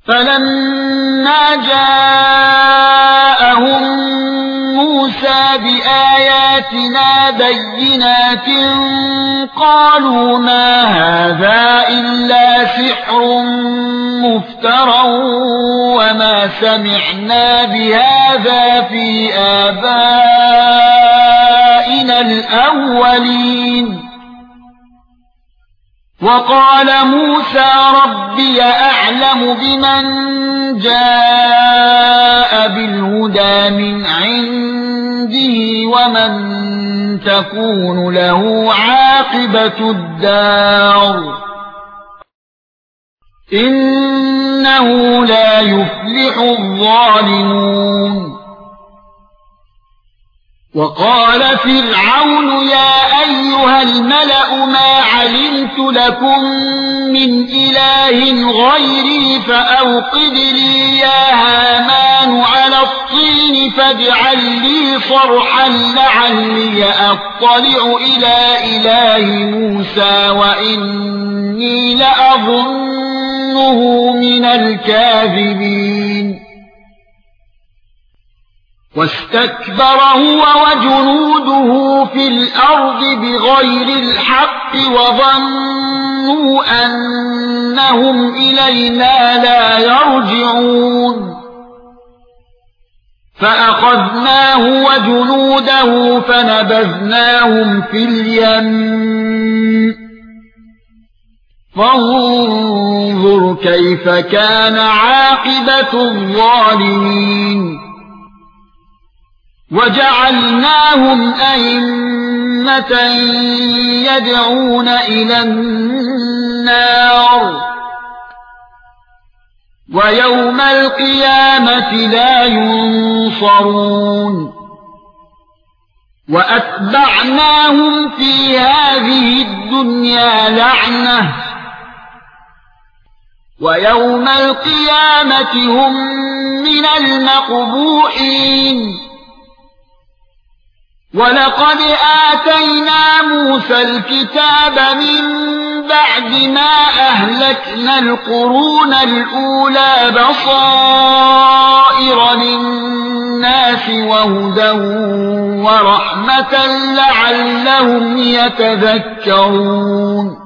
فَلَمَّا جَاءَهُم مُوسَى بِآيَاتِنَا بَيِّنَاتٍ قَالُوا مَا هَذَا إِلَّا سِحْرٌ مُفْتَرًى وَمَا سَمِعْنَا بِهَذَا فِي آبَائِنَا الْأَوَّلِينَ وَقَالَ مُوسَى رَبِّي أَعْلَمُ بِمَنْ جَاءَ بِالْهُدَى مِنْ عِنْدِهِ وَمَنْ تَكُونُ لَهُ عَاقِبَةُ الدَّارِ إِنَّهُ لَا يُفْلِحُ الظَّالِمُونَ وَقَالَ فِرْعَوْنُ يَا أَيُّهَا الْمَلَأُ مَا عَلِمْتُ لَكُمْ مِنْ إِلَٰهٍ غَيْرِي فَأَوْقِدْ لِي يَا هَامَانُ عَلَى الطِّينِ فاجْعَل لِّي صَرْحًا لَّعَلِّي أَطَّلِعُ إِلَىٰ إِلَٰهِ مُوسَى وَإِنِّي لَأَظُنُّهُ مِنَ الْكَاذِبِينَ وَاسْتَكْبَرَ هُوَ وَجُنُودُهُ فِي الْأَرْضِ بِغَيْرِ الْحَقِّ وَظَنُّوا أَنَّهُمْ إِلَيْنَا لَا يَرْجِعُونَ فَأَخَذْنَاهُ وَجُنُودَهُ فَنَبَذْنَاهُمْ فِي الْيَمِّ فانظُرْ كَيْفَ كَانَ عَاقِبَةُ الظَّالِمِينَ وَجَعَلْنَاهُمْ أَئِمَّةً يَدْعُونَ إِلَى النَّارِ وَيَوْمَ الْقِيَامَةِ لَا يُنصَرُونَ وَأَتْبَعْنَاهُمْ فِي هَذِهِ الدُّنْيَا لَعْنَةً وَيَوْمَ الْقِيَامَةِ هُمْ مِنَ الْمَقْبُوحِينَ وَلَقَدْ آتَيْنَا مُوسَى الْكِتَابَ مِنْ بَعْدِ مَا أَهْلَكْنَا الْقُرُونَ الْأُولَى بَصَائِرَ لِلنَّاسِ وَهُدًى وَرَحْمَةً لَعَلَّهُمْ يَتَذَكَّرُونَ